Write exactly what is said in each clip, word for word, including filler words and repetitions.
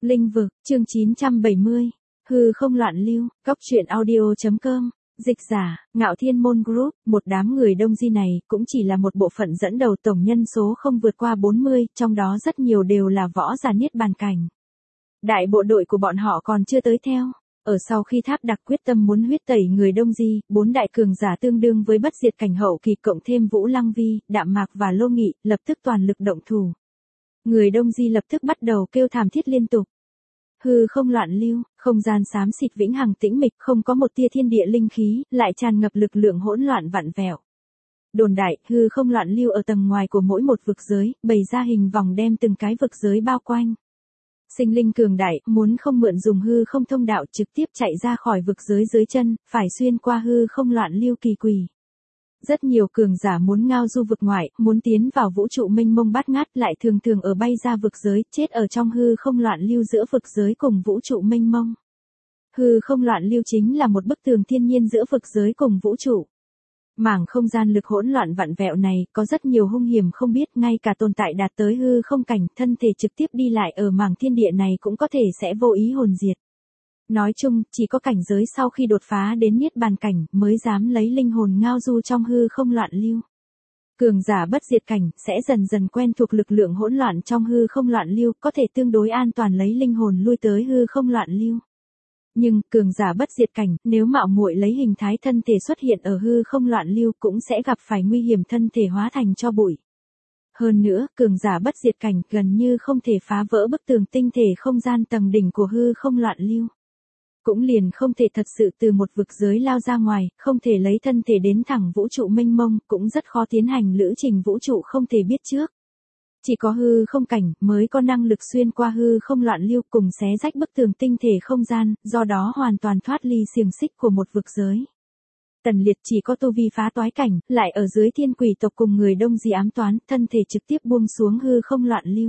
Linh vực, chương chín trăm bảy mươi. Hư không loạn lưu, góc truyện audio.com. Dịch giả, Ngạo Thiên Môn Group, một đám người đông di này cũng chỉ là một bộ phận dẫn đầu tổng nhân số không vượt qua bốn mươi, trong đó rất nhiều đều là võ giả niết bàn cảnh. Đại bộ đội của bọn họ còn chưa tới theo. Ở sau khi Tháp Đặc quyết tâm muốn huyết tẩy người đông di, bốn đại cường giả tương đương với bất diệt cảnh hậu kỳ cộng thêm Vũ Lăng Vi, Đạm Mạc và Lô Nghị, lập tức toàn lực động thủ. Người đông di lập tức bắt đầu kêu thảm thiết liên tục. Hư không loạn lưu, không gian xám xịt vĩnh hằng tĩnh mịch, không có một tia thiên địa linh khí, lại tràn ngập lực lượng hỗn loạn vặn vẹo. Đồn đại, hư không loạn lưu ở tầng ngoài của mỗi một vực giới, bày ra hình vòng đem từng cái vực giới bao quanh. Sinh linh cường đại, muốn không mượn dùng hư không thông đạo trực tiếp chạy ra khỏi vực giới dưới chân, phải xuyên qua hư không loạn lưu kỳ quỷ. Rất nhiều cường giả muốn ngao du vực ngoại, muốn tiến vào vũ trụ mênh mông bát ngát lại thường thường ở bay ra vực giới, chết ở trong hư không loạn lưu giữa vực giới cùng vũ trụ mênh mông. Hư không loạn lưu chính là một bức tường thiên nhiên giữa vực giới cùng vũ trụ. Mảng không gian lực hỗn loạn vặn vẹo này có rất nhiều hung hiểm không biết, ngay cả tồn tại đạt tới hư không cảnh, thân thể trực tiếp đi lại ở mảng thiên địa này cũng có thể sẽ vô ý hồn diệt. Nói chung, chỉ có cảnh giới sau khi đột phá đến niết bàn cảnh mới dám lấy linh hồn ngao du trong hư không loạn lưu. Cường giả bất diệt cảnh sẽ dần dần quen thuộc lực lượng hỗn loạn trong hư không loạn lưu, có thể tương đối an toàn lấy linh hồn lui tới hư không loạn lưu. Nhưng, cường giả bất diệt cảnh, nếu mạo muội lấy hình thái thân thể xuất hiện ở hư không loạn lưu cũng sẽ gặp phải nguy hiểm thân thể hóa thành tro bụi. Hơn nữa, cường giả bất diệt cảnh gần như không thể phá vỡ bức tường tinh thể không gian tầng đỉnh của hư không loạn lưu. Cũng liền không thể thật sự từ một vực giới lao ra ngoài, không thể lấy thân thể đến thẳng vũ trụ mênh mông, cũng rất khó tiến hành lữ trình vũ trụ không thể biết trước. Chỉ có hư không cảnh mới có năng lực xuyên qua hư không loạn lưu cùng xé rách bức tường tinh thể không gian, do đó hoàn toàn thoát ly xiềng xích của một vực giới. Tần Liệt chỉ có tu vi phá toái cảnh, lại ở dưới thiên quỷ tộc cùng người đông di ám toán, thân thể trực tiếp buông xuống hư không loạn lưu.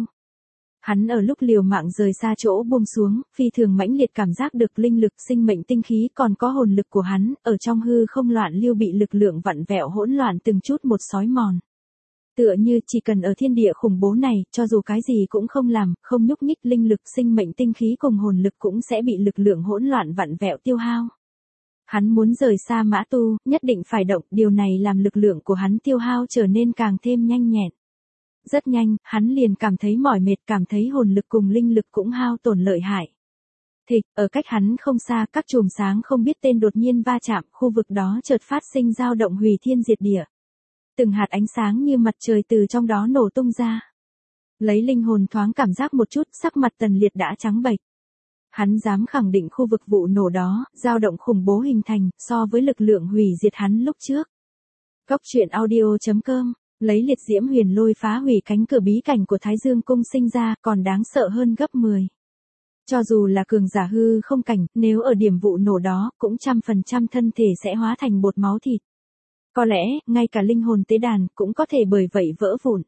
Hắn ở lúc liều mạng rời xa chỗ buông xuống, phi thường mãnh liệt cảm giác được linh lực sinh mệnh tinh khí còn có hồn lực của hắn, ở trong hư không loạn lưu bị lực lượng vặn vẹo hỗn loạn từng chút một xói mòn. Tựa như chỉ cần ở thiên địa khủng bố này, cho dù cái gì cũng không làm, không nhúc nhích, linh lực sinh mệnh tinh khí cùng hồn lực cũng sẽ bị lực lượng hỗn loạn vặn vẹo tiêu hao. Hắn muốn rời xa Mã Tu, nhất định phải động, điều này làm lực lượng của hắn tiêu hao trở nên càng thêm nhanh nhẹn. Rất nhanh, hắn liền cảm thấy mỏi mệt, cảm thấy hồn lực cùng linh lực cũng hao tổn lợi hại. Thịch, ở cách hắn không xa, các chùm sáng không biết tên đột nhiên va chạm, khu vực đó chợt phát sinh dao động hủy thiên diệt địa. Từng hạt ánh sáng như mặt trời từ trong đó nổ tung ra. Lấy linh hồn thoáng cảm giác một chút, sắc mặt Tần Liệt đã trắng bệch. Hắn dám khẳng định khu vực vụ nổ đó, dao động khủng bố hình thành, so với lực lượng hủy diệt hắn lúc trước. Góc truyện audio.com. Lấy liệt diễm huyền lôi phá hủy cánh cửa bí cảnh của Thái Dương Cung sinh ra, còn đáng sợ hơn gấp mười. Cho dù là cường giả hư không cảnh, nếu ở điểm vụ nổ đó, cũng trăm phần trăm thân thể sẽ hóa thành bột máu thịt. Có lẽ, ngay cả linh hồn tế đàn, cũng có thể bởi vậy vỡ vụn.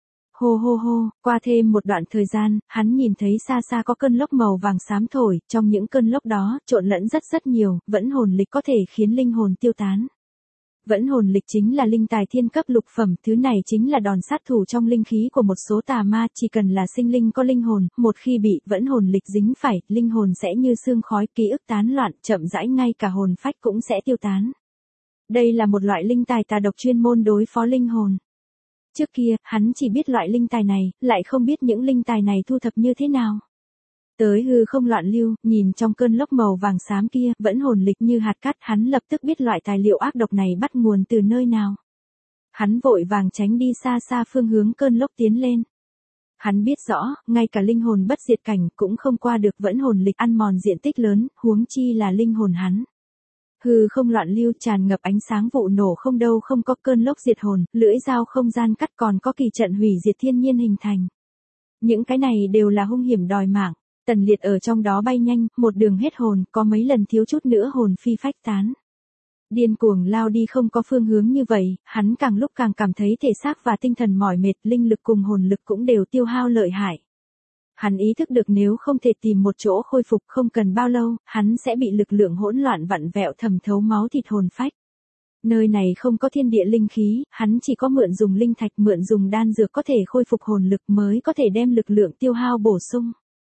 Hô hô hô, qua thêm một đoạn thời gian, hắn nhìn thấy xa xa có cơn lốc màu vàng xám thổi, trong những cơn lốc đó, trộn lẫn rất rất nhiều, vẫn hồn lịch có thể khiến linh hồn tiêu tán. Vẫn hồn lịch chính là linh tài thiên cấp lục phẩm, thứ này chính là đòn sát thủ trong linh khí của một số tà ma, chỉ cần là sinh linh có linh hồn, một khi bị vẫn hồn lịch dính phải, linh hồn sẽ như sương khói, ký ức tán loạn, chậm rãi ngay cả hồn phách cũng sẽ tiêu tán. Đây là một loại linh tài tà độc chuyên môn đối phó linh hồn. Trước kia, hắn chỉ biết loại linh tài này, lại không biết những linh tài này thu thập như thế nào. Tới hư không loạn lưu, nhìn trong cơn lốc màu vàng xám kia, vẫn hồn lịch như hạt cát, hắn lập tức biết loại tài liệu ác độc này bắt nguồn từ nơi nào. Hắn vội vàng tránh đi xa xa phương hướng cơn lốc tiến lên. Hắn biết rõ, ngay cả linh hồn bất diệt cảnh cũng không qua được vẫn hồn lịch ăn mòn diện tích lớn, huống chi là linh hồn hắn. Hư không loạn lưu tràn ngập ánh sáng vụ nổ không đâu không có, cơn lốc diệt hồn, lưỡi dao không gian cắt, còn có kỳ trận hủy diệt thiên nhiên hình thành. Những cái này đều là hung hiểm đòi mạng. Tần Liệt ở trong đó bay nhanh, một đường hết hồn, có mấy lần thiếu chút nữa hồn phi phách tán. Điên cuồng lao đi không có phương hướng như vậy, hắn càng lúc càng cảm thấy thể xác và tinh thần mỏi mệt, linh lực cùng hồn lực cũng đều tiêu hao lợi hại. Hắn ý thức được nếu không thể tìm một chỗ khôi phục không cần bao lâu, hắn sẽ bị lực lượng hỗn loạn vặn vẹo thẩm thấu máu thịt hồn phách. Nơi này không có thiên địa linh khí, hắn chỉ có mượn dùng linh thạch, mượn dùng đan dược có thể khôi phục hồn lực mới có thể đem lực lượng tiêu hao bổ sung.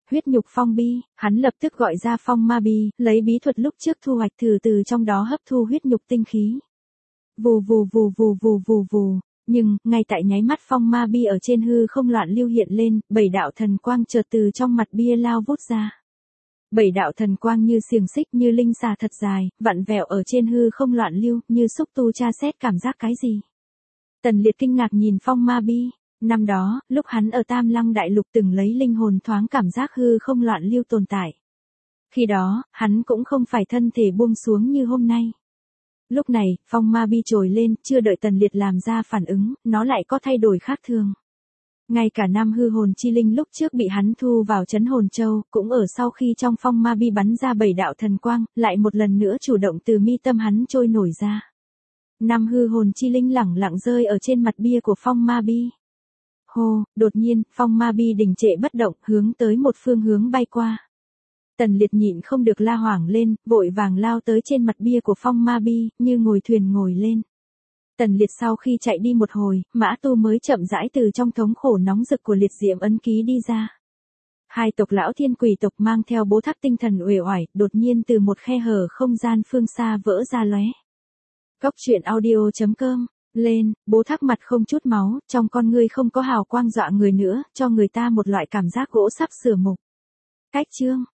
Huyết nhục phong bi, hắn lập tức gọi ra phong ma bi, lấy bí thuật lúc trước thu hoạch thử từ trong đó hấp thu huyết nhục tinh khí. Vù vù vù vù vù vù vù, nhưng, ngay tại nháy mắt phong ma bi ở trên hư không loạn lưu hiện lên, bảy đạo thần quang chợt từ trong mặt bia lao vút ra. Bảy đạo thần quang như xiềng xích như linh xà thật dài, vặn vẹo ở trên hư không loạn lưu, như xúc tu tra xét cảm giác cái gì. Tần Liệt kinh ngạc nhìn phong ma bi. Năm đó, lúc hắn ở Tam Lăng Đại Lục từng lấy linh hồn thoáng cảm giác hư không loạn lưu tồn tại. Khi đó, hắn cũng không phải thân thể buông xuống như hôm nay. Lúc này, phong ma bi trồi lên, chưa đợi Tần Liệt làm ra phản ứng, nó lại có thay đổi khác thường. Ngay cả nam hư hồn chi linh lúc trước bị hắn thu vào trấn hồn châu, cũng ở sau khi trong phong ma bi bắn ra bảy đạo thần quang, lại một lần nữa chủ động từ mi tâm hắn trôi nổi ra. Nam hư hồn chi linh lẳng lặng rơi ở trên mặt bia của phong ma bi. Hô, đột nhiên, phong ma bi đình trệ bất động, hướng tới một phương hướng bay qua. Tần Liệt nhịn không được la hoảng lên, vội vàng lao tới trên mặt bia của phong ma bi, như ngồi thuyền ngồi lên. Tần Liệt sau khi chạy đi một hồi, Mã Tu mới chậm rãi từ trong thống khổ nóng rực của liệt diệm ấn ký đi ra. Hai tộc lão thiên quỷ tộc mang theo bố tháp tinh thần uể oải, đột nhiên từ một khe hở không gian phương xa vỡ ra lóe. Cốc truyện audio chấm com lên, bố tháp mặt không chút máu, trong con ngươi không có hào quang dọa người nữa, cho người ta một loại cảm giác gỗ sắp sửa mục. Cách chương